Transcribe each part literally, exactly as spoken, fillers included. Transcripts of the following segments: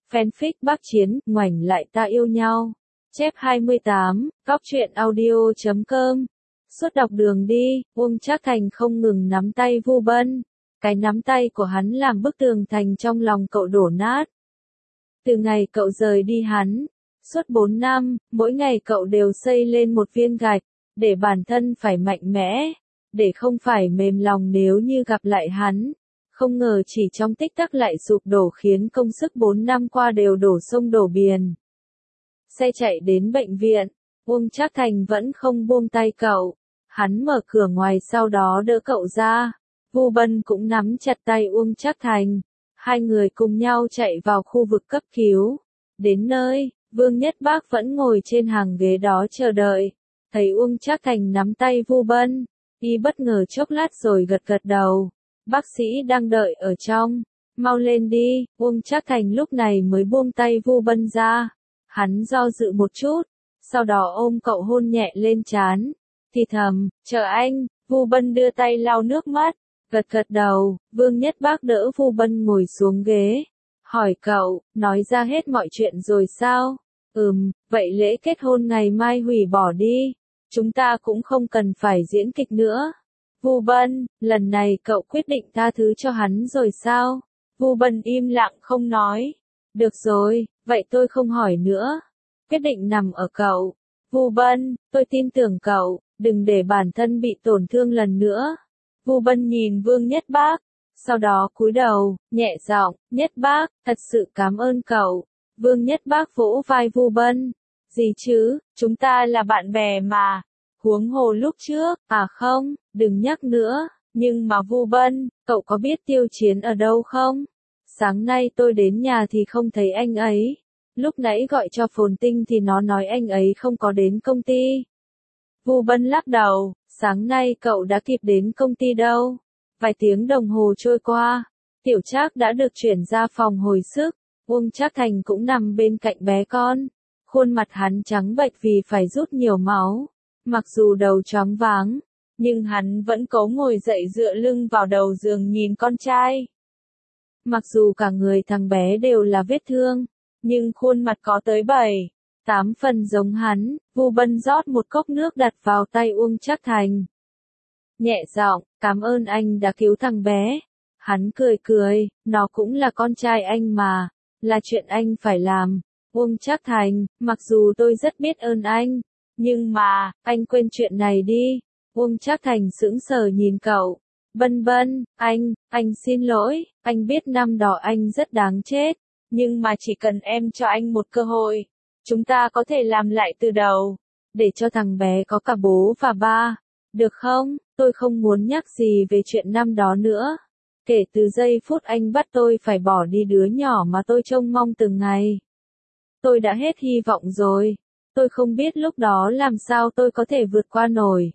Fanfic Bác Chiến, ngoảnh lại ta yêu nhau. Chép hai mươi tám, góc truyện audio chấm com. Suốt dọc đường đi, Uông Trác Thành không ngừng nắm tay Vu Bân. Cái nắm tay của hắn làm bức tường thành trong lòng cậu đổ nát. Từ ngày cậu rời đi hắn, suốt bốn năm, mỗi ngày cậu đều xây lên một viên gạch, để bản thân phải mạnh mẽ, để không phải mềm lòng nếu như gặp lại hắn. Không ngờ chỉ trong tích tắc lại sụp đổ khiến công sức bốn năm qua đều đổ sông đổ biển. Xe chạy đến bệnh viện, Uông Trác Thành vẫn không buông tay cậu. Hắn mở cửa ngoài sau đó đỡ cậu ra. Vu Bân cũng nắm chặt tay Uông Trác Thành. Hai người cùng nhau chạy vào khu vực cấp cứu. Đến nơi, Vương Nhất Bác vẫn ngồi trên hàng ghế đó chờ đợi. Thấy Uông Trác Thành nắm tay Vu Bân, y bất ngờ chốc lát rồi gật gật đầu. Bác sĩ đang đợi ở trong. Mau lên đi, Uông Trác Thành lúc này mới buông tay Vu Bân ra. Hắn do dự một chút, sau đó ôm cậu hôn nhẹ lên trán. Thì thầm, chờ anh, Vu Bân đưa tay lau nước mắt, gật gật đầu. Vương Nhất Bác đỡ Vu Bân ngồi xuống ghế. Hỏi cậu, nói ra hết mọi chuyện rồi sao? Ừm, vậy lễ kết hôn ngày mai hủy bỏ đi. Chúng ta cũng không cần phải diễn kịch nữa. Vu Bân, lần này cậu quyết định tha thứ cho hắn rồi sao? Vu Bân im lặng không nói. Được rồi, vậy tôi không hỏi nữa. Quyết định nằm ở cậu. Vu Bân, tôi tin tưởng cậu, đừng để bản thân bị tổn thương lần nữa. Vu Bân nhìn Vương Nhất Bác, sau đó cúi đầu, nhẹ giọng, Nhất Bác, thật sự cảm ơn cậu. Vương Nhất Bác vỗ vai Vu Bân. Gì chứ, chúng ta là bạn bè mà. Huống hồ lúc trước, à không, đừng nhắc nữa. Nhưng mà Vu Bân, cậu có biết Tiêu Chiến ở đâu không? Sáng nay tôi đến nhà thì không thấy anh ấy. Lúc nãy gọi cho Phồn Tinh thì nó nói anh ấy không có đến công ty. Vu Bân lắc đầu, sáng nay cậu đã kịp đến công ty đâu. Vài tiếng đồng hồ trôi qua, Tiểu Trác đã được chuyển ra phòng hồi sức. Uông Trác Thành cũng nằm bên cạnh bé con. Khuôn mặt hắn trắng bệch vì phải rút nhiều máu. Mặc dù đầu choáng váng, nhưng hắn vẫn cố ngồi dậy dựa lưng vào đầu giường nhìn con trai. Mặc dù cả người thằng bé đều là vết thương, nhưng khuôn mặt có tới bảy, tám phần giống hắn. Vu Bân rót một cốc nước đặt vào tay Uông Trác Thành. Nhẹ giọng, cảm ơn anh đã cứu thằng bé. Hắn cười cười, nó cũng là con trai anh mà, là chuyện anh phải làm. Uông Trác Thành, mặc dù tôi rất biết ơn anh, nhưng mà, anh quên chuyện này đi. Uông Trác Thành sững sờ nhìn cậu. Bân Bân, anh, anh xin lỗi, anh biết năm đó anh rất đáng chết, nhưng mà chỉ cần em cho anh một cơ hội, chúng ta có thể làm lại từ đầu, để cho thằng bé có cả bố và ba. Được không? Tôi không muốn nhắc gì về chuyện năm đó nữa. Kể từ giây phút anh bắt tôi phải bỏ đi đứa nhỏ mà tôi trông mong từng ngày. Tôi đã hết hy vọng rồi. Tôi không biết lúc đó làm sao tôi có thể vượt qua nổi.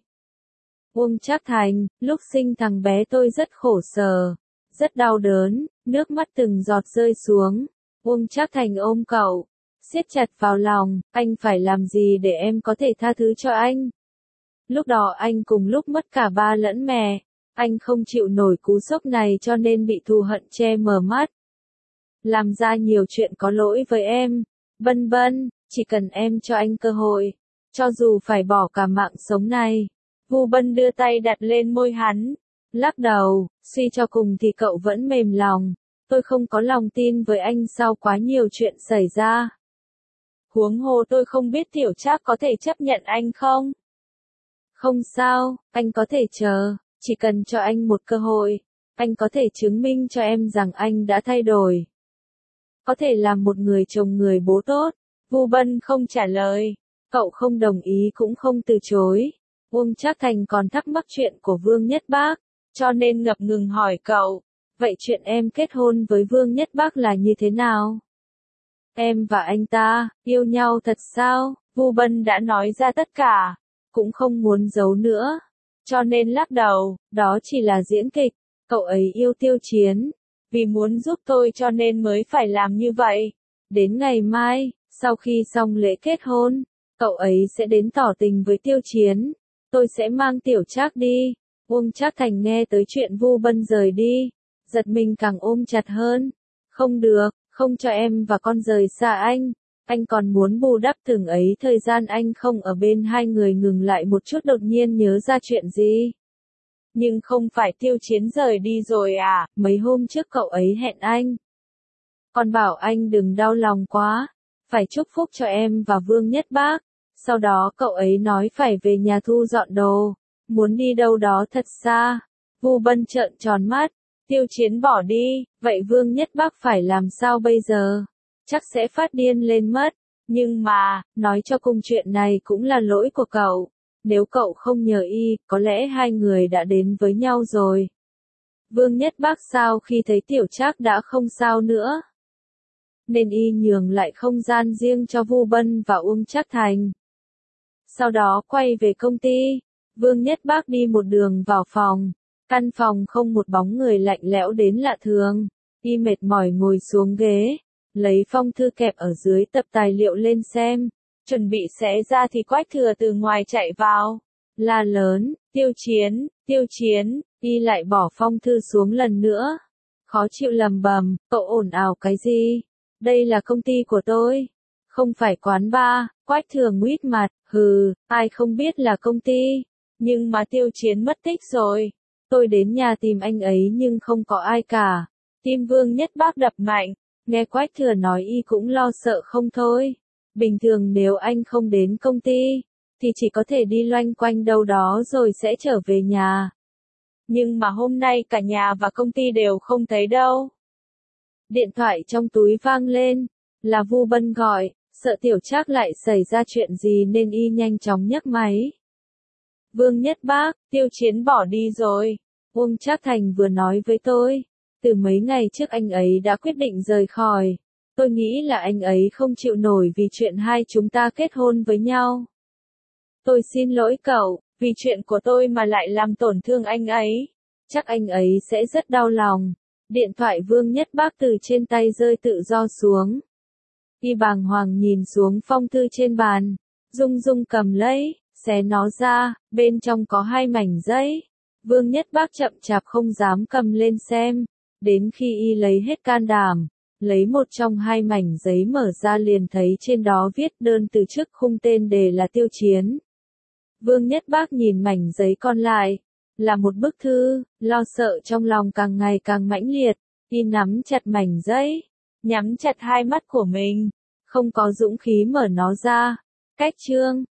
Uông Trác Thành, lúc sinh thằng bé tôi rất khổ sở, rất đau đớn, nước mắt từng giọt rơi xuống. Uông Trác Thành ôm cậu, siết chặt vào lòng, anh phải làm gì để em có thể tha thứ cho anh? Lúc đó anh cùng lúc mất cả ba lẫn mẹ, anh không chịu nổi cú sốc này cho nên bị thù hận che mờ mắt. Làm ra nhiều chuyện có lỗi với em. Bân Bân, chỉ cần em cho anh cơ hội, cho dù phải bỏ cả mạng sống này. Vu Bân đưa tay đặt lên môi hắn, lắc đầu, suy cho cùng thì cậu vẫn mềm lòng. Tôi không có lòng tin với anh sau quá nhiều chuyện xảy ra. Huống hồ tôi không biết Tiểu Trác có thể chấp nhận anh không? Không sao, anh có thể chờ, chỉ cần cho anh một cơ hội, anh có thể chứng minh cho em rằng anh đã thay đổi. Có thể làm một người chồng người bố tốt. Vu Bân không trả lời, cậu không đồng ý cũng không từ chối. Uông Trác Thành còn thắc mắc chuyện của Vương Nhất Bác, cho nên ngập ngừng hỏi cậu, vậy chuyện em kết hôn với Vương Nhất Bác là như thế nào? Em và anh ta, yêu nhau thật sao? Vu Bân đã nói ra tất cả, cũng không muốn giấu nữa, cho nên lắc đầu, đó chỉ là diễn kịch, cậu ấy yêu Tiêu Chiến, vì muốn giúp tôi cho nên mới phải làm như vậy. Đến ngày mai, sau khi xong lễ kết hôn, cậu ấy sẽ đến tỏ tình với Tiêu Chiến. Tôi sẽ mang Tiểu Trác đi. Uông Trác Thành nghe tới chuyện Vu Bân rời đi, giật mình càng ôm chặt hơn. Không được, không cho em và con rời xa anh. Anh còn muốn bù đắp từng ấy thời gian anh không ở bên. Hai người ngừng lại một chút, đột nhiên nhớ ra chuyện gì. Nhưng không phải Tiêu Chiến rời đi rồi à, mấy hôm trước cậu ấy hẹn anh. Còn bảo anh đừng đau lòng quá, phải chúc phúc cho em và Vương Nhất Bác. Sau đó cậu ấy nói phải về nhà thu dọn đồ, muốn đi đâu đó thật xa. Vu Bân trợn tròn mắt, Tiêu Chiến bỏ đi, vậy Vương Nhất Bác phải làm sao bây giờ? Chắc sẽ phát điên lên mất. Nhưng mà, nói cho cùng chuyện này cũng là lỗi của cậu. Nếu cậu không nhờ y, có lẽ hai người đã đến với nhau rồi. Vương Nhất Bác sau khi thấy Tiểu Trác đã không sao nữa, nên y nhường lại không gian riêng cho Vu Bân và Uông Trác Thành. Sau đó quay về công ty, Vương Nhất Bác đi một đường vào phòng. Căn phòng không một bóng người, lạnh lẽo đến lạ thường. Y mệt mỏi ngồi xuống ghế, lấy phong thư kẹp ở dưới tập tài liệu lên xem. Chuẩn bị xé ra thì Quách Thừa từ ngoài chạy vào. La lớn, Tiêu Chiến, Tiêu Chiến, y lại bỏ phong thư xuống lần nữa. Khó chịu lầm bầm, cậu ồn ào cái gì? Đây là công ty của tôi, không phải quán bar. Quách Thừa nguýt mặt, hừ, ai không biết là công ty. Nhưng mà Tiêu Chiến mất tích rồi. Tôi đến nhà tìm anh ấy nhưng không có ai cả. Tim Vương Nhất Bác đập mạnh, nghe Quách Thừa nói y cũng lo sợ không thôi. Bình thường nếu anh không đến công ty, thì chỉ có thể đi loanh quanh đâu đó rồi sẽ trở về nhà. Nhưng mà hôm nay cả nhà và công ty đều không thấy đâu. Điện thoại trong túi vang lên, là Vu Bân gọi, sợ Tiểu Trác lại xảy ra chuyện gì nên y nhanh chóng nhấc máy. Vương Nhất Bác, Tiêu Chiến bỏ đi rồi. Uông Trác Thành vừa nói với tôi, từ mấy ngày trước anh ấy đã quyết định rời khỏi. Tôi nghĩ là anh ấy không chịu nổi vì chuyện hai chúng ta kết hôn với nhau. Tôi xin lỗi cậu, vì chuyện của tôi mà lại làm tổn thương anh ấy. Chắc anh ấy sẽ rất đau lòng. Điện thoại Vương Nhất Bác từ trên tay rơi tự do xuống. Y bàng hoàng nhìn xuống phong thư trên bàn, rung rung cầm lấy, xé nó ra, bên trong có hai mảnh giấy. Vương Nhất Bác chậm chạp không dám cầm lên xem, đến khi y lấy hết can đảm, lấy một trong hai mảnh giấy mở ra liền thấy trên đó viết đơn từ chức, khung tên đề là Tiêu Chiến. Vương Nhất Bác nhìn mảnh giấy còn lại, là một bức thư, lo sợ trong lòng càng ngày càng mãnh liệt, y nắm chặt mảnh giấy, nhắm chặt hai mắt của mình, không có dũng khí mở nó ra. Cách chương